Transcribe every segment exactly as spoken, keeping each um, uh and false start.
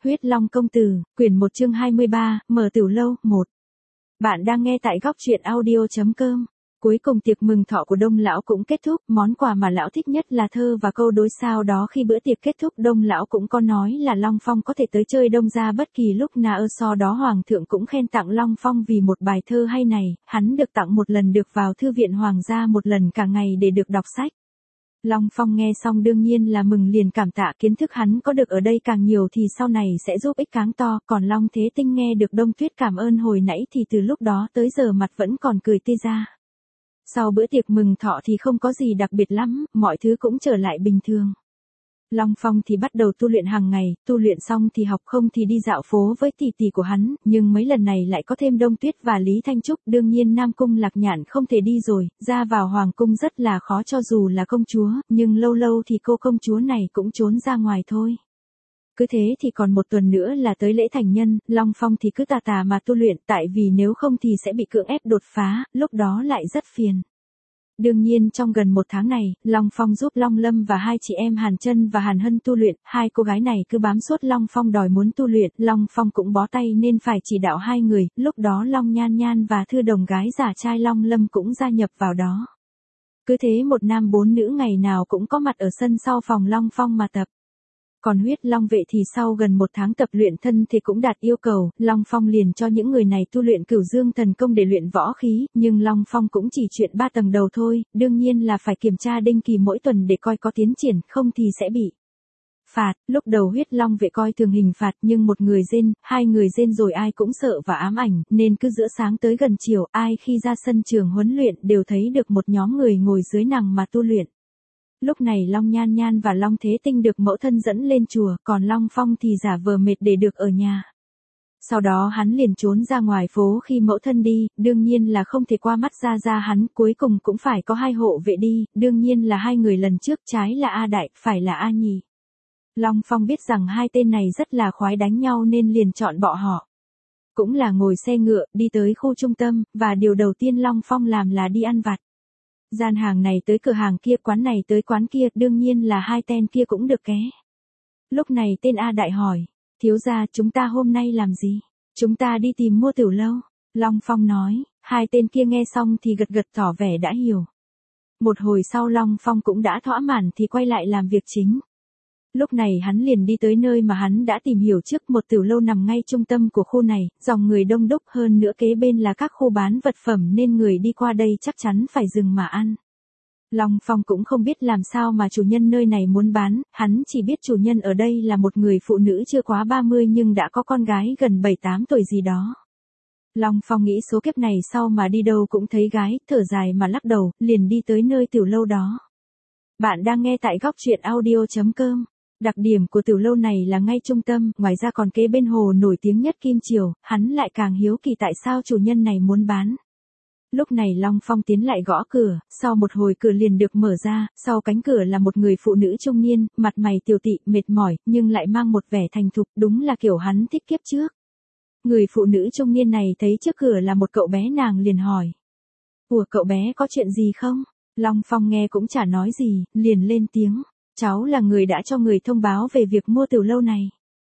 Huyết Long công tử, quyển một chương hai mươi ba, mở tiểu lâu, một. Bạn đang nghe tại góc truyện audio chấm com. Cuối cùng tiệc mừng thọ của Đông lão cũng kết thúc, món quà mà lão thích nhất là thơ và câu đối. Sau đó khi bữa tiệc kết thúc, Đông lão cũng có nói là Long Phong có thể tới chơi Đông gia bất kỳ lúc nào. Sau đó hoàng thượng cũng khen tặng Long Phong vì một bài thơ hay này, hắn được tặng một lần được vào thư viện hoàng gia một lần cả ngày để được đọc sách. Long Phong nghe xong đương nhiên là mừng liền cảm tạ, kiến thức hắn có được ở đây càng nhiều thì sau này sẽ giúp ích càng to. Còn Long Thế Tinh nghe được Đông Tuyết cảm ơn hồi nãy thì từ lúc đó tới giờ mặt vẫn còn cười tươi ra. Sau bữa tiệc mừng thọ thì không có gì đặc biệt lắm, mọi thứ cũng trở lại bình thường. Long Phong thì bắt đầu tu luyện hàng ngày, tu luyện xong thì học, không thì đi dạo phố với tỷ tỷ của hắn, nhưng mấy lần này lại có thêm Đông Tuyết và Lý Thanh Trúc. Đương nhiên Nam Cung Lạc Nhạn không thể đi rồi, ra vào hoàng cung rất là khó cho dù là công chúa, nhưng lâu lâu thì cô công chúa này cũng trốn ra ngoài thôi. Cứ thế thì còn một tuần nữa là tới lễ thành nhân, Long Phong thì cứ tà tà mà tu luyện, tại vì nếu không thì sẽ bị cưỡng ép đột phá, lúc đó lại rất phiền. Đương nhiên trong gần một tháng này, Long Phong giúp Long Lâm và hai chị em Hàn Chân và Hàn Hân tu luyện, hai cô gái này cứ bám suốt Long Phong đòi muốn tu luyện, Long Phong cũng bó tay nên phải chỉ đạo hai người, lúc đó Long Nhan Nhan và Thư Đồng gái giả trai Long Lâm cũng gia nhập vào đó. Cứ thế một nam bốn nữ ngày nào cũng có mặt ở sân sau phòng Long Phong mà tập. Còn Huyết Long vệ thì sau gần một tháng tập luyện thân thì cũng đạt yêu cầu, Long Phong liền cho những người này tu luyện Cửu Dương thần công để luyện võ khí, nhưng Long Phong cũng chỉ chuyện ba tầng đầu thôi, đương nhiên là phải kiểm tra định kỳ mỗi tuần để coi có tiến triển, không thì sẽ bị phạt. Lúc đầu Huyết Long vệ coi thường hình phạt, nhưng một người rên, hai người rên rồi ai cũng sợ và ám ảnh, nên cứ giữa sáng tới gần chiều, ai khi ra sân trường huấn luyện đều thấy được một nhóm người ngồi dưới nằng mà tu luyện. Lúc này Long Nhan Nhan và Long Thế Tinh được mẫu thân dẫn lên chùa, còn Long Phong thì giả vờ mệt để được ở nhà. Sau đó hắn liền trốn ra ngoài phố khi mẫu thân đi, đương nhiên là không thể qua mắt ra ra hắn, cuối cùng cũng phải có hai hộ vệ đi, đương nhiên là hai người lần trước, trái là A Đại, phải là A Nhì. Long Phong biết rằng hai tên này rất là khoái đánh nhau nên liền chọn bọn họ. Cũng là ngồi xe ngựa, đi tới khu trung tâm, và điều đầu tiên Long Phong làm là đi ăn vặt. Gian hàng này tới cửa hàng kia, quán này tới quán kia, đương nhiên là hai tên kia cũng được ké. Lúc này tên A Đại hỏi, thiếu gia chúng ta hôm nay làm gì? Chúng ta đi tìm mua tiểu lâu. Long Phong nói, hai tên kia nghe xong thì gật gật tỏ vẻ đã hiểu. Một hồi sau Long Phong cũng đã thỏa mãn thì quay lại làm việc chính. Lúc này hắn liền đi tới nơi mà hắn đã tìm hiểu trước, một tiểu lâu nằm ngay trung tâm của khu này, dòng người đông đúc, hơn nữa kế bên là các khu bán vật phẩm nên người đi qua đây chắc chắn phải dừng mà ăn. Long Phong cũng không biết làm sao mà chủ nhân nơi này muốn bán, hắn chỉ biết chủ nhân ở đây là một người phụ nữ chưa quá ba mươi nhưng đã có con gái gần bảy tám tuổi gì đó. Long Phong nghĩ số kiếp này sau mà đi đâu cũng thấy gái, thở dài mà lắc đầu, liền đi tới nơi tiểu lâu đó. Bạn đang nghe tại góc truyện audio chấm com. Đặc điểm của tiểu lâu này là ngay trung tâm, ngoài ra còn kế bên hồ nổi tiếng nhất Kim Triều, hắn lại càng hiếu kỳ tại sao chủ nhân này muốn bán. Lúc này Long Phong tiến lại gõ cửa, sau một hồi cửa liền được mở ra, sau cánh cửa là một người phụ nữ trung niên, mặt mày tiều tụy, mệt mỏi, nhưng lại mang một vẻ thành thục, đúng là kiểu hắn thích kiếp trước. Người phụ nữ trung niên này thấy trước cửa là một cậu bé, nàng liền hỏi. Ủa cậu bé có chuyện gì không? Long Phong nghe cũng chả nói gì, liền lên tiếng. Cháu là người đã cho người thông báo về việc mua tiểu lâu này.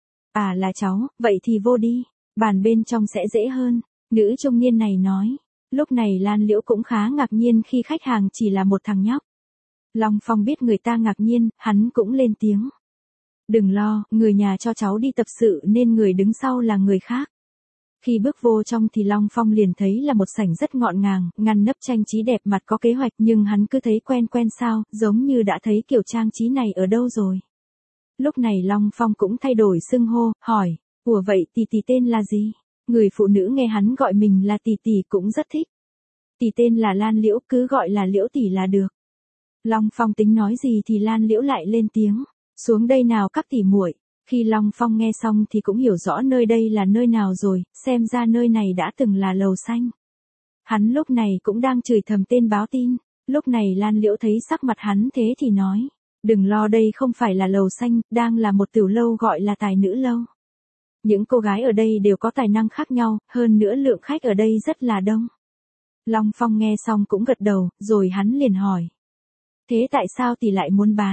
À là cháu, vậy thì vô đi, bàn bên trong sẽ dễ hơn, nữ trung niên này nói. Lúc này Lan Liễu cũng khá ngạc nhiên khi khách hàng chỉ là một thằng nhóc. Long Phong biết người ta ngạc nhiên, hắn cũng lên tiếng. Đừng lo, người nhà cho cháu đi tập sự nên người đứng sau là người khác. Khi bước vô trong thì Long Phong liền thấy là một sảnh rất ngọn ngàng, ngăn nắp trang trí đẹp, mặt có kế hoạch, nhưng hắn cứ thấy quen quen sao, giống như đã thấy kiểu trang trí này ở đâu rồi. Lúc này Long Phong cũng thay đổi xưng hô, hỏi, ủa vậy tỷ tỷ tên là gì? Người phụ nữ nghe hắn gọi mình là tỷ tỷ cũng rất thích. Tỷ tên là Lan Liễu, cứ gọi là Liễu tỷ là được. Long Phong tính nói gì thì Lan Liễu lại lên tiếng, xuống đây nào các tỷ muội. Khi Long Phong nghe xong thì cũng hiểu rõ nơi đây là nơi nào rồi, xem ra nơi này đã từng là lầu xanh. Hắn lúc này cũng đang chửi thầm tên báo tin, lúc này Lan Liễu thấy sắc mặt hắn thế thì nói, đừng lo, đây không phải là lầu xanh, đang là một tiểu lâu gọi là Tài Nữ Lâu. Những cô gái ở đây đều có tài năng khác nhau, hơn nữa lượng khách ở đây rất là đông. Long Phong nghe xong cũng gật đầu, rồi hắn liền hỏi. Thế tại sao tỷ lại muốn bán?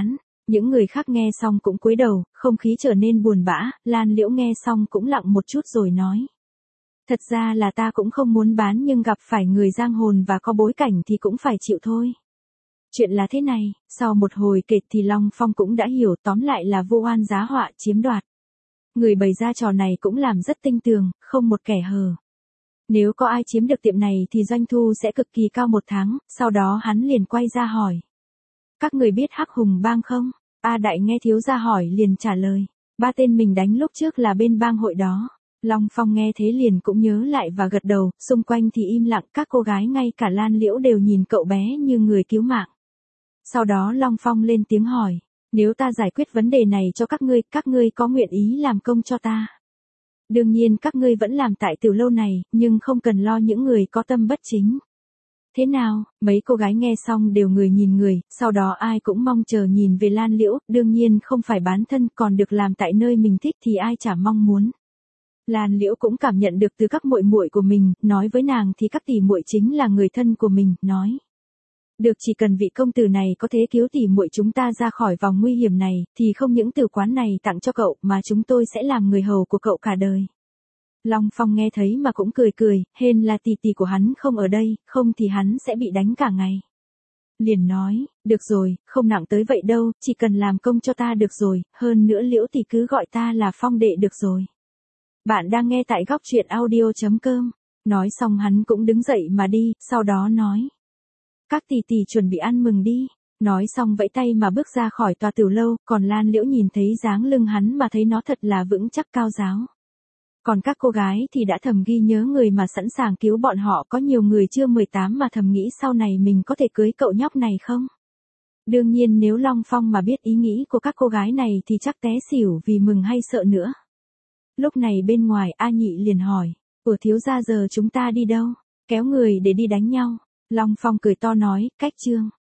Những người khác nghe xong cũng cúi đầu, không khí trở nên buồn bã, Lan Liễu nghe xong cũng lặng một chút rồi nói. Thật ra là ta cũng không muốn bán nhưng gặp phải người giang hồn và có bối cảnh thì cũng phải chịu thôi. Chuyện là thế này, sau một hồi kể thì Long Phong cũng đã hiểu, tóm lại là vu oan giá họa chiếm đoạt. Người bày ra trò này cũng làm rất tinh tường, không một kẻ hờ. Nếu có ai chiếm được tiệm này thì doanh thu sẽ cực kỳ cao một tháng, sau đó hắn liền quay ra hỏi. Các người biết Hắc Hùng Bang không? A Đại nghe thiếu gia hỏi liền trả lời. Ba tên mình đánh lúc trước là bên bang hội đó. Long Phong nghe thế liền cũng nhớ lại và gật đầu, xung quanh thì im lặng, các cô gái ngay cả Lan Liễu đều nhìn cậu bé như người cứu mạng. Sau đó Long Phong lên tiếng hỏi, nếu ta giải quyết vấn đề này cho các ngươi, các ngươi có nguyện ý làm công cho ta? Đương nhiên các ngươi vẫn làm tại tiểu lâu này, nhưng không cần lo những người có tâm bất chính. Thế nào, mấy cô gái nghe xong đều người nhìn người, sau đó ai cũng mong chờ nhìn về Lan Liễu, đương nhiên không phải bán thân, còn được làm tại nơi mình thích thì ai chả mong muốn. Lan Liễu cũng cảm nhận được từ các muội muội của mình, nói với nàng thì các tỷ muội chính là người thân của mình, nói. Được, chỉ cần vị công tử này có thể cứu tỷ muội chúng ta ra khỏi vòng nguy hiểm này, thì không những tử quán này tặng cho cậu mà chúng tôi sẽ làm người hầu của cậu cả đời. Long Phong nghe thấy mà cũng cười cười, hên là tỷ tỷ của hắn không ở đây, không thì hắn sẽ bị đánh cả ngày. Liền nói, được rồi, không nặng tới vậy đâu, chỉ cần làm công cho ta được rồi, hơn nữa Liễu tỷ cứ gọi ta là Phong đệ được rồi. Bạn đang nghe tại góc truyện audio chấm com. Nói xong hắn cũng đứng dậy mà đi, sau đó nói. Các tỷ tỷ chuẩn bị ăn mừng đi. Nói xong vẫy tay mà bước ra khỏi tòa tiểu lâu, còn Lan Liễu nhìn thấy dáng lưng hắn mà thấy nó thật là vững chắc cao ráo. Còn các cô gái thì đã thầm ghi nhớ người mà sẵn sàng cứu bọn họ, có nhiều người chưa mười tám mà thầm nghĩ sau này mình có thể cưới cậu nhóc này không? Đương nhiên nếu Long Phong mà biết ý nghĩ của các cô gái này thì chắc té xỉu vì mừng hay sợ nữa. Lúc này bên ngoài A Nhị liền hỏi, ủa thiếu gia giờ chúng ta đi đâu? Kéo người để đi đánh nhau. Long Phong cười to nói, cách chương.